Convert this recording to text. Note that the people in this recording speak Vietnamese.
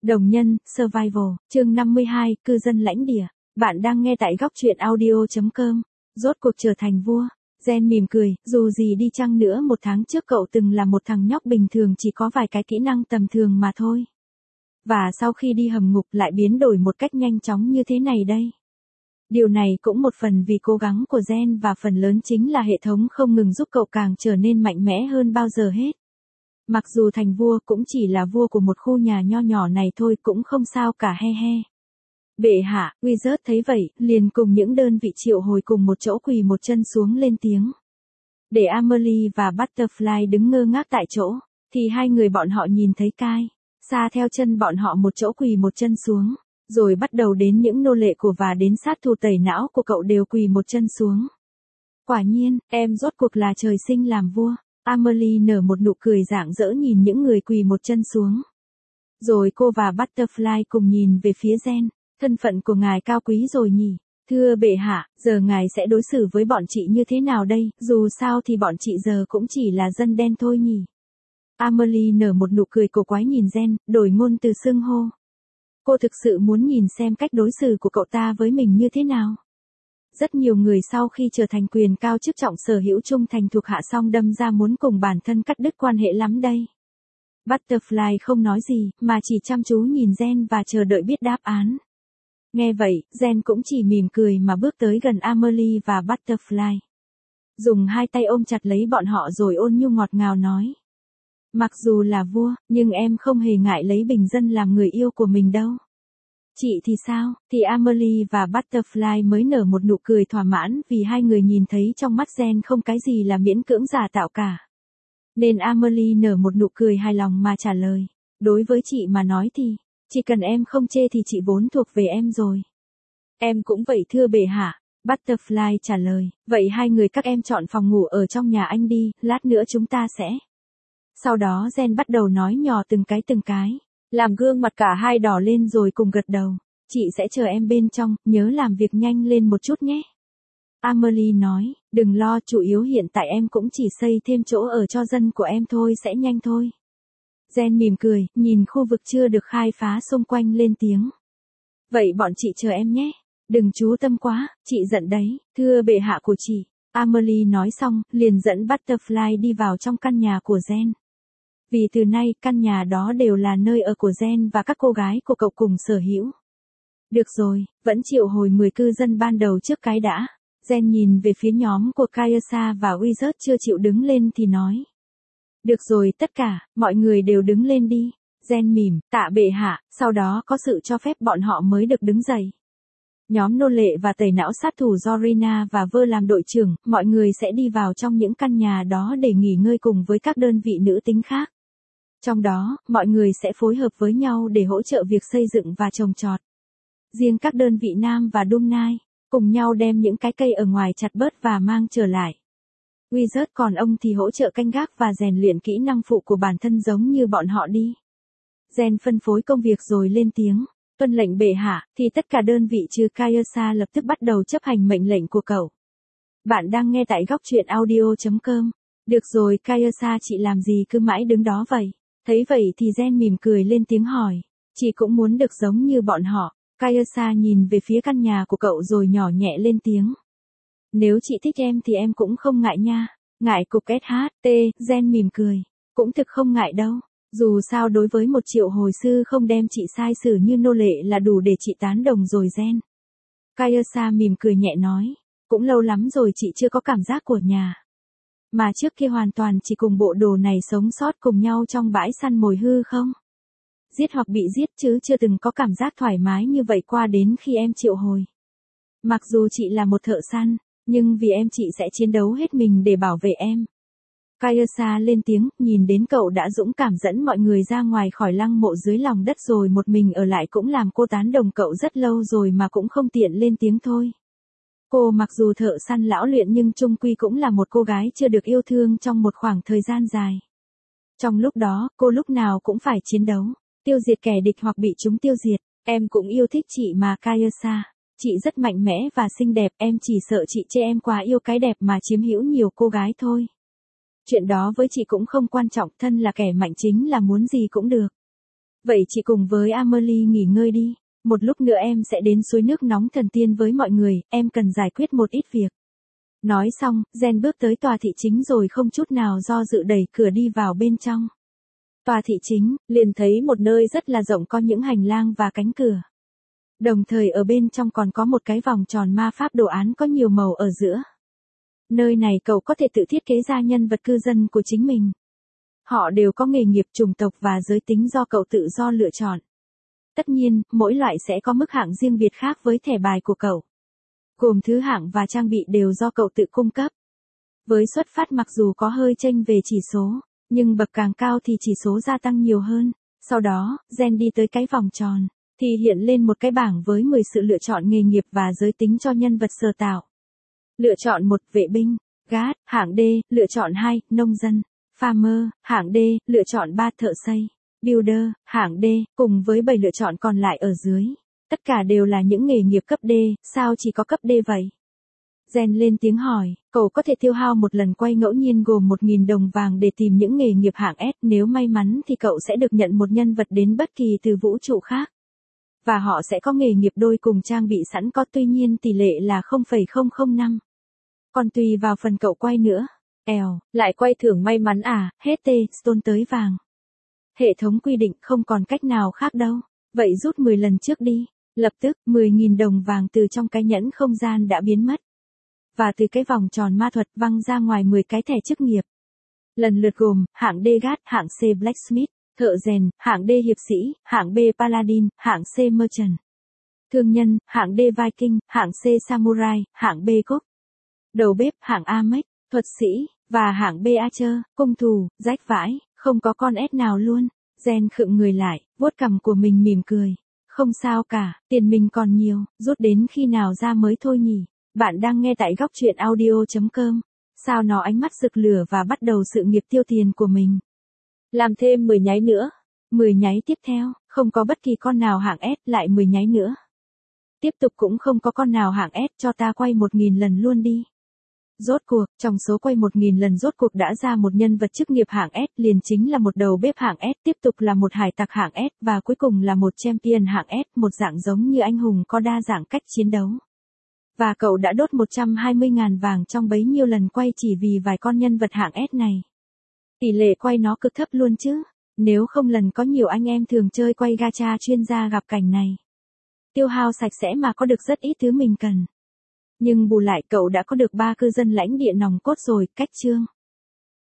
Đồng nhân, Survival, chương 52, cư dân lãnh địa. Bạn đang nghe tại góc truyện audio.com. Rốt cuộc trở thành vua. Gen mỉm cười, dù gì đi chăng nữa một tháng trước cậu từng là một thằng nhóc bình thường chỉ có vài cái kỹ năng tầm thường mà thôi. Và sau khi đi hầm ngục lại biến đổi một cách nhanh chóng như thế này đây. Điều này cũng một phần vì cố gắng của Gen và phần lớn chính là hệ thống không ngừng giúp cậu càng trở nên mạnh mẽ hơn bao giờ hết. Mặc dù thành vua cũng chỉ là vua của một khu nhà nho nhỏ này thôi cũng không sao cả he he. Bệ hạ, Wizard thấy vậy, liền cùng những đơn vị triệu hồi cùng một chỗ quỳ một chân xuống lên tiếng. Để Amelie và Butterfly đứng ngơ ngác tại chỗ, thì hai người bọn họ nhìn thấy Kai, xa theo chân bọn họ một chỗ quỳ một chân xuống, rồi bắt đầu đến những nô lệ của và đến sát thủ tẩy não của cậu đều quỳ một chân xuống. Quả nhiên, em rốt cuộc là trời sinh làm vua. Amelie nở một nụ cười rạng rỡ nhìn những người quỳ một chân xuống. Rồi cô và Butterfly cùng nhìn về phía Gen. Thân phận của ngài cao quý rồi nhỉ? Thưa bệ hạ, giờ ngài sẽ đối xử với bọn chị như thế nào đây? Dù sao thì bọn chị giờ cũng chỉ là dân đen thôi nhỉ? Amelie nở một nụ cười cổ quái nhìn Gen, đổi ngôn từ xưng hô. Cô thực sự muốn nhìn xem cách đối xử của cậu ta với mình như thế nào. Rất nhiều người sau khi trở thành quyền cao chức trọng sở hữu trung thành thuộc hạ xong đâm ra muốn cùng bản thân cắt đứt quan hệ lắm đây. Butterfly không nói gì, mà chỉ chăm chú nhìn Gen và chờ đợi biết đáp án. Nghe vậy, Gen cũng chỉ mỉm cười mà bước tới gần Amelie và Butterfly. Dùng hai tay ôm chặt lấy bọn họ rồi ôn nhu ngọt ngào nói. Mặc dù là vua, nhưng em không hề ngại lấy bình dân làm người yêu của mình đâu. Chị thì sao? Thì Amelie và Butterfly mới nở một nụ cười thỏa mãn vì hai người nhìn thấy trong mắt Gen không cái gì là miễn cưỡng giả tạo cả. Nên Amelie nở một nụ cười hài lòng mà trả lời. Đối với chị mà nói thì, chỉ cần em không chê thì chị vốn thuộc về em rồi. Em cũng vậy thưa bệ hạ. Butterfly trả lời. Vậy hai người các em chọn phòng ngủ ở trong nhà anh đi, lát nữa chúng ta sẽ. Sau đó Gen bắt đầu nói nhỏ từng cái. Làm gương mặt cả hai đỏ lên rồi cùng gật đầu. Chị sẽ chờ em bên trong, nhớ làm việc nhanh lên một chút nhé. Amelie nói, đừng lo, chủ yếu hiện tại em cũng chỉ xây thêm chỗ ở cho dân của em thôi sẽ nhanh thôi. Gen mỉm cười, nhìn khu vực chưa được khai phá xung quanh lên tiếng. Vậy bọn chị chờ em nhé. Đừng chú tâm quá, chị giận đấy, thưa bệ hạ của chị. Amelie nói xong, liền dẫn Butterfly đi vào trong căn nhà của Gen. Vì từ nay, căn nhà đó đều là nơi ở của Gen và các cô gái của cậu cùng sở hữu. Được rồi, vẫn triệu hồi 10 cư dân ban đầu trước cái đã. Gen nhìn về phía nhóm của Kaiasa và Wizard chưa chịu đứng lên thì nói. Được rồi tất cả, mọi người đều đứng lên đi. Gen mỉm, tạ bệ hạ, sau đó có sự cho phép bọn họ mới được đứng dậy. Nhóm nô lệ và tẩy não sát thủ Zorina và Vơ làm đội trưởng, mọi người sẽ đi vào trong những căn nhà đó để nghỉ ngơi cùng với các đơn vị nữ tính khác. Trong đó, mọi người sẽ phối hợp với nhau để hỗ trợ việc xây dựng và trồng trọt. Riêng các đơn vị nam và Dumnai, cùng nhau đem những cái cây ở ngoài chặt bớt và mang trở lại. Wizard còn ông thì hỗ trợ canh gác và rèn luyện kỹ năng phụ của bản thân giống như bọn họ đi. Gen phân phối công việc rồi lên tiếng. Tuân lệnh bệ hạ, thì tất cả đơn vị trừ Kaiasa lập tức bắt đầu chấp hành mệnh lệnh của cậu. Bạn đang nghe tại góc truyện audio.com. Được rồi Kaiasa chị làm gì cứ mãi đứng đó vậy? Thấy vậy thì Gen mỉm cười lên tiếng hỏi. Chị cũng muốn được giống như bọn họ. Kaiasa nhìn về phía căn nhà của cậu rồi nhỏ nhẹ lên tiếng. Nếu chị thích em thì em cũng không ngại nha. Ngại cục SHT, Gen mỉm cười. Cũng thực không ngại đâu. Dù sao đối với một triệu hồi sư không đem chị sai xử như nô lệ là đủ để chị tán đồng rồi Gen. Kaiasa mỉm cười nhẹ nói. Cũng lâu lắm rồi chị chưa có cảm giác của nhà. Mà trước kia hoàn toàn chỉ cùng bộ đồ này sống sót cùng nhau trong bãi săn mồi hư không? Giết hoặc bị giết chứ chưa từng có cảm giác thoải mái như vậy qua đến khi em triệu hồi. Mặc dù chị là một thợ săn, nhưng vì em chị sẽ chiến đấu hết mình để bảo vệ em. Kaiasa lên tiếng, nhìn đến cậu đã dũng cảm dẫn mọi người ra ngoài khỏi lăng mộ dưới lòng đất rồi một mình ở lại cũng làm cô tán đồng cậu rất lâu rồi mà cũng không tiện lên tiếng thôi. Cô mặc dù thợ săn lão luyện nhưng chung quy cũng là một cô gái chưa được yêu thương trong một khoảng thời gian dài. Trong lúc đó, cô lúc nào cũng phải chiến đấu, tiêu diệt kẻ địch hoặc bị chúng tiêu diệt. Em cũng yêu thích chị mà Kaiasa. Chị rất mạnh mẽ và xinh đẹp, em chỉ sợ chị chê em quá yêu cái đẹp mà chiếm hữu nhiều cô gái thôi. Chuyện đó với chị cũng không quan trọng, thân là kẻ mạnh chính là muốn gì cũng được. Vậy chị cùng với Amelie nghỉ ngơi đi. Một lúc nữa em sẽ đến suối nước nóng thần tiên với mọi người, em cần giải quyết một ít việc. Nói xong, Jen bước tới tòa thị chính rồi không chút nào do dự đẩy cửa đi vào bên trong. Tòa thị chính, liền thấy một nơi rất là rộng có những hành lang và cánh cửa. Đồng thời ở bên trong còn có một cái vòng tròn ma pháp đồ án có nhiều màu ở giữa. Nơi này cậu có thể tự thiết kế ra nhân vật cư dân của chính mình. Họ đều có nghề nghiệp, chủng tộc và giới tính do cậu tự do lựa chọn. Tất nhiên, mỗi loại sẽ có mức hạng riêng biệt khác với thẻ bài của cậu. Gồm thứ hạng và trang bị đều do cậu tự cung cấp. Với xuất phát mặc dù có hơi chênh về chỉ số, nhưng bậc càng cao thì chỉ số gia tăng nhiều hơn. Sau đó, Jen đi tới cái vòng tròn, thì hiện lên một cái bảng với 10 sự lựa chọn nghề nghiệp và giới tính cho nhân vật sở tạo. Lựa chọn 1, vệ binh, guard, hạng D, lựa chọn 2, nông dân, farmer, hạng D, lựa chọn 3, thợ xây, builder, hạng D, cùng với 7 lựa chọn còn lại ở dưới. Tất cả đều là những nghề nghiệp cấp D, sao chỉ có cấp D vậy? Jen lên tiếng hỏi, cậu có thể tiêu hao một lần quay ngẫu nhiên gồm 1.000 đồng vàng để tìm những nghề nghiệp hạng S, nếu may mắn thì cậu sẽ được nhận một nhân vật đến bất kỳ từ vũ trụ khác. Và họ sẽ có nghề nghiệp đôi cùng trang bị sẵn có, tuy nhiên tỷ lệ là 0,005. Còn tùy vào phần cậu quay nữa. Lại quay thưởng may mắn à, hết stone tới vàng. Hệ thống quy định không còn cách nào khác đâu. Vậy rút 10 lần trước đi. Lập tức, 10.000 đồng vàng từ trong cái nhẫn không gian đã biến mất. Và từ cái vòng tròn ma thuật văng ra ngoài 10 cái thẻ chức nghiệp. Lần lượt gồm, hạng D guard, hạng C blacksmith, thợ rèn, hạng D hiệp sĩ, hạng B paladin, hạng C merchant. Thương nhân, hạng D viking, hạng C samurai, hạng B cook. Đầu bếp, hạng A mech, thuật sĩ, và hạng B archer, cung thủ, rách vãi, không có con S nào luôn. Jen khựng người lại, vuốt cằm của mình mỉm cười. Không sao cả, tiền mình còn nhiều, rút đến khi nào ra mới thôi nhỉ. Bạn đang nghe tại góc truyện audio.com. Sao nó ánh mắt rực lửa và bắt đầu sự nghiệp tiêu tiền của mình. Làm thêm 10 nháy nữa. 10 nháy tiếp theo, không có bất kỳ con nào hạng S, lại 10 nháy nữa. Tiếp tục cũng không có con nào hạng S, cho ta quay 1.000 lần luôn đi. Rốt cuộc, trong số quay 1.000 lần rốt cuộc đã ra một nhân vật chức nghiệp hạng S, liền chính là một đầu bếp hạng S, tiếp tục là một hải tặc hạng S, và cuối cùng là một champion hạng S, một dạng giống như anh hùng có đa dạng cách chiến đấu. Và cậu đã đốt 120.000 vàng trong bấy nhiêu lần quay chỉ vì vài con nhân vật hạng S này. Tỷ lệ quay nó cực thấp luôn chứ. Nếu không lần có nhiều anh em thường chơi quay gacha chuyên gia gặp cảnh này. Tiêu hao sạch sẽ mà có được rất ít thứ mình cần. Nhưng bù lại cậu đã có được 3 cư dân lãnh địa nòng cốt rồi, cách chương.